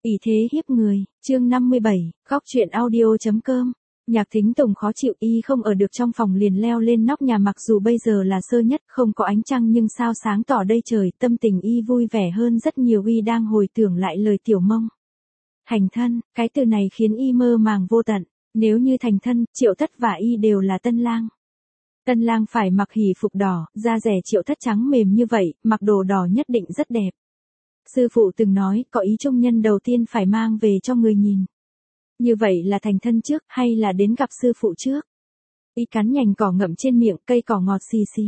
Ỷ thế hiếp người, chương 57, góc truyện audio.com. Nhạc Thính Tùng khó chịu, y không ở được trong phòng liền leo lên nóc nhà, mặc dù bây giờ là sơ nhất, không có ánh trăng nhưng sao sáng tỏ đây trời, tâm tình y vui vẻ hơn rất nhiều. Y đang hồi tưởng lại lời Tiểu Mông. Thành thân, cái từ này khiến y mơ màng vô tận. Nếu như thành thân, Triệu Thất và y đều là tân lang. Tân lang phải mặc hỷ phục đỏ, da rẻ Triệu Thất trắng mềm như vậy, mặc đồ đỏ nhất định rất đẹp. Sư phụ từng nói, có ý trung nhân đầu tiên phải mang về cho người nhìn. Như vậy là thành thân trước, hay là đến gặp sư phụ trước? Y cắn nhành cỏ ngậm trên miệng, cây cỏ ngọt xì xì.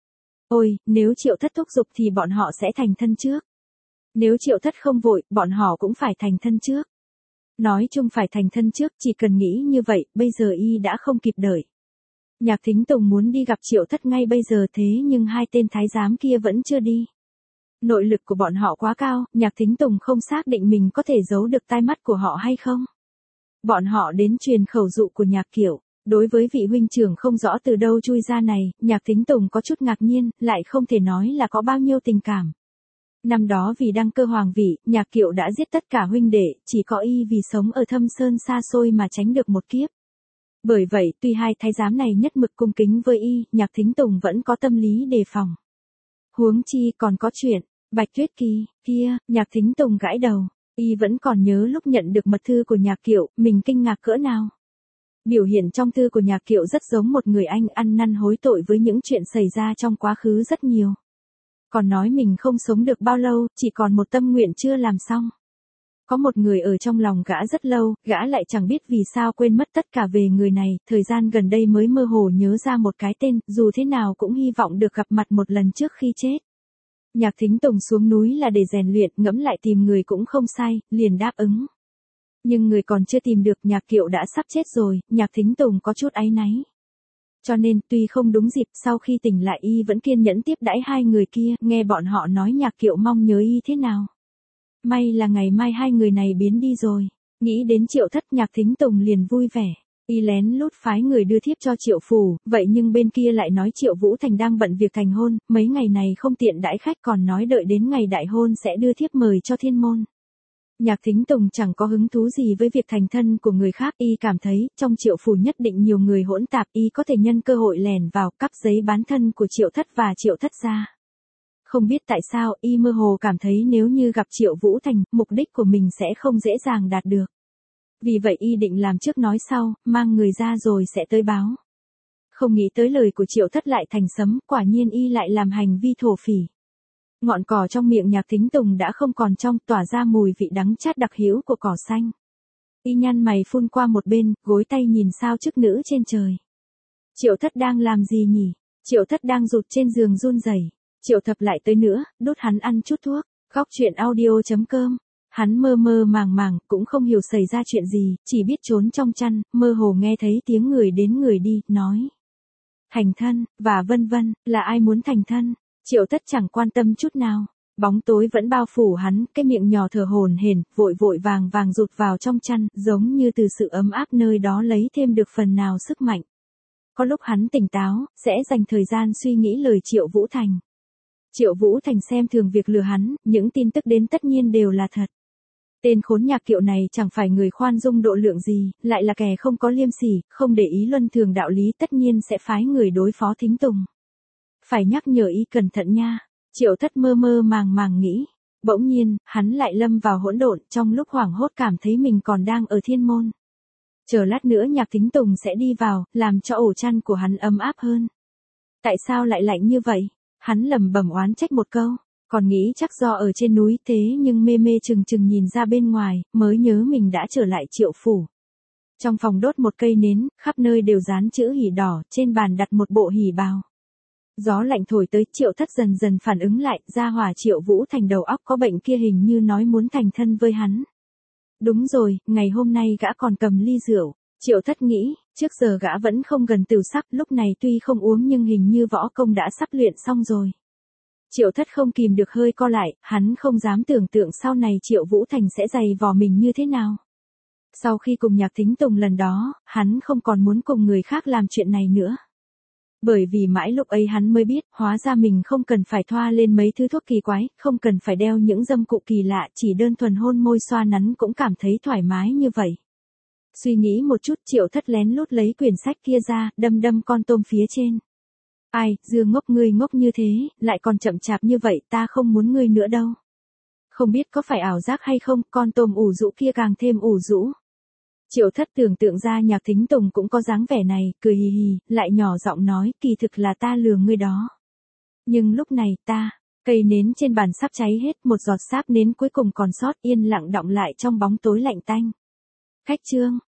Ôi, nếu Triệu Thất thúc giục thì bọn họ sẽ thành thân trước. Nếu Triệu Thất không vội, bọn họ cũng phải thành thân trước. Nói chung phải thành thân trước, chỉ cần nghĩ như vậy, bây giờ y đã không kịp đợi. Nhạc Thính Tùng muốn đi gặp Triệu Thất ngay bây giờ, thế nhưng hai tên thái giám kia vẫn chưa đi. Nội lực của bọn họ quá cao, Nhạc Thính Tùng không xác định mình có thể giấu được tai mắt của họ hay không. Bọn họ đến truyền khẩu dụ của Nhạc Kiệu. Đối với vị huynh trưởng không rõ từ đâu chui ra này, Nhạc Thính Tùng có chút ngạc nhiên, lại không thể nói là có bao nhiêu tình cảm. Năm đó vì đăng cơ hoàng vị, Nhạc Kiệu đã giết tất cả huynh đệ, chỉ có y vì sống ở thâm sơn xa xôi mà tránh được một kiếp. Bởi vậy, tuy hai thái giám này nhất mực cung kính với y, Nhạc Thính Tùng vẫn có tâm lý đề phòng. Huống chi còn có chuyện, Bạch Tuyết Kỳ, kia, Nhạc Thính Tùng gãi đầu. Y vẫn còn nhớ lúc nhận được mật thư của Nhạc Kiệu, mình kinh ngạc cỡ nào. Biểu hiện trong thư của Nhạc Kiệu rất giống một người anh ăn năn hối tội với những chuyện xảy ra trong quá khứ rất nhiều. Còn nói mình không sống được bao lâu, chỉ còn một tâm nguyện chưa làm xong. Có một người ở trong lòng gã rất lâu, gã lại chẳng biết vì sao quên mất tất cả về người này, thời gian gần đây mới mơ hồ nhớ ra một cái tên, dù thế nào cũng hy vọng được gặp mặt một lần trước khi chết. Nhạc Thính Tùng xuống núi là để rèn luyện, ngẫm lại tìm người cũng không sai, liền đáp ứng. Nhưng người còn chưa tìm được, Nhạc Kiệu đã sắp chết rồi, Nhạc Thính Tùng có chút áy náy. Cho nên, tuy không đúng dịp, sau khi tỉnh lại y vẫn kiên nhẫn tiếp đãi hai người kia, nghe bọn họ nói Nhạc Kiệu mong nhớ y thế nào. May là ngày mai hai người này biến đi rồi. Nghĩ đến Triệu Thất, Nhạc Thính Tùng liền vui vẻ. Y lén lút phái người đưa thiếp cho Triệu Phủ, vậy nhưng bên kia lại nói Triệu Vũ Thành đang bận việc thành hôn, mấy ngày này không tiện đãi khách, còn nói đợi đến ngày đại hôn sẽ đưa thiếp mời cho thiên môn. Nhạc Thính Tùng chẳng có hứng thú gì với việc thành thân của người khác, y cảm thấy, trong Triệu Phủ nhất định nhiều người hỗn tạp, y có thể nhân cơ hội lèn vào, cắp giấy bán thân của Triệu Thất và Triệu Thất ra. Không biết tại sao, y mơ hồ cảm thấy nếu như gặp Triệu Vũ Thành, mục đích của mình sẽ không dễ dàng đạt được. Vì vậy y định làm trước nói sau, mang người ra rồi sẽ tới báo. Không nghĩ tới lời của Triệu Thất lại thành sấm, quả nhiên y lại làm hành vi thổ phỉ. Ngọn cỏ trong miệng Nhạc Thính Tùng đã không còn trong, tỏa ra mùi vị đắng chát đặc hữu của cỏ xanh. Y nhăn mày phun qua một bên, gối tay nhìn sao chức nữ trên trời. Triệu Thất đang làm gì nhỉ? Triệu Thất đang rụt trên giường run rẩy. Triệu Thập lại tới nữa, đút hắn ăn chút thuốc. Góc truyện audio.com. Hắn mơ mơ màng màng, cũng không hiểu xảy ra chuyện gì, chỉ biết trốn trong chăn, mơ hồ nghe thấy tiếng người đến người đi, nói. Thành thân, và vân vân, là ai muốn thành thân? Triệu Thất chẳng quan tâm chút nào. Bóng tối vẫn bao phủ hắn, cái miệng nhỏ thở hổn hển, vội vội vàng vàng rụt vào trong chăn, giống như từ sự ấm áp nơi đó lấy thêm được phần nào sức mạnh. Có lúc hắn tỉnh táo, sẽ dành thời gian suy nghĩ lời Triệu Vũ Thành. Triệu Vũ Thành xem thường việc lừa hắn, những tin tức đến tất nhiên đều là thật. Tên khốn Nhạc Kiệu này chẳng phải người khoan dung độ lượng gì, lại là kẻ không có liêm sỉ, không để ý luân thường đạo lý, tất nhiên sẽ phái người đối phó Thính Tùng. Phải nhắc nhở y cẩn thận nha. Triệu Thất mơ mơ màng màng nghĩ. Bỗng nhiên, hắn lại lâm vào hỗn độn, trong lúc hoảng hốt cảm thấy mình còn đang ở thiên môn. Chờ lát nữa Nhạc Thính Tùng sẽ đi vào, làm cho ổ chăn của hắn ấm áp hơn. Tại sao lại lạnh như vậy? Hắn lẩm bẩm oán trách một câu, còn nghĩ chắc do ở trên núi, thế nhưng mê mê chừng chừng nhìn ra bên ngoài, mới nhớ mình đã trở lại Triệu Phủ. Trong phòng đốt một cây nến, khắp nơi đều dán chữ hỉ đỏ, trên bàn đặt một bộ hỉ bào. Gió lạnh thổi tới, Triệu Thất dần dần phản ứng lại, gia hỏa Triệu Vũ Thành đầu óc có bệnh kia hình như nói muốn thành thân với hắn. Đúng rồi, ngày hôm nay gã còn cầm ly rượu. Triệu Thất nghĩ, trước giờ gã vẫn không gần tửu sắc, lúc này tuy không uống nhưng hình như võ công đã sắp luyện xong rồi. Triệu Thất không kìm được hơi co lại, hắn không dám tưởng tượng sau này Triệu Vũ Thành sẽ giày vò mình như thế nào. Sau khi cùng Nhạc Thính Tùng lần đó, hắn không còn muốn cùng người khác làm chuyện này nữa. Bởi vì mãi lúc ấy hắn mới biết, hóa ra mình không cần phải thoa lên mấy thứ thuốc kỳ quái, không cần phải đeo những dâm cụ kỳ lạ, chỉ đơn thuần hôn môi xoa nắn cũng cảm thấy thoải mái như vậy. Suy nghĩ một chút, Triệu Thất lén lút lấy quyển sách kia ra, đâm đâm con tôm phía trên. Ai, Dương ngốc, ngươi ngốc như thế, lại còn chậm chạp như vậy, ta không muốn ngươi nữa đâu. Không biết có phải ảo giác hay không, con tôm ủ rũ kia càng thêm ủ rũ. Triệu Thất tưởng tượng ra Nhạc Thính Tùng cũng có dáng vẻ này, cười hì hì, lại nhỏ giọng nói, kỳ thực là ta lừa ngươi đó. Nhưng lúc này cây nến trên bàn sắp cháy hết, một giọt sáp nến cuối cùng còn sót, yên lặng đọng lại trong bóng tối lạnh tanh. Khách trương,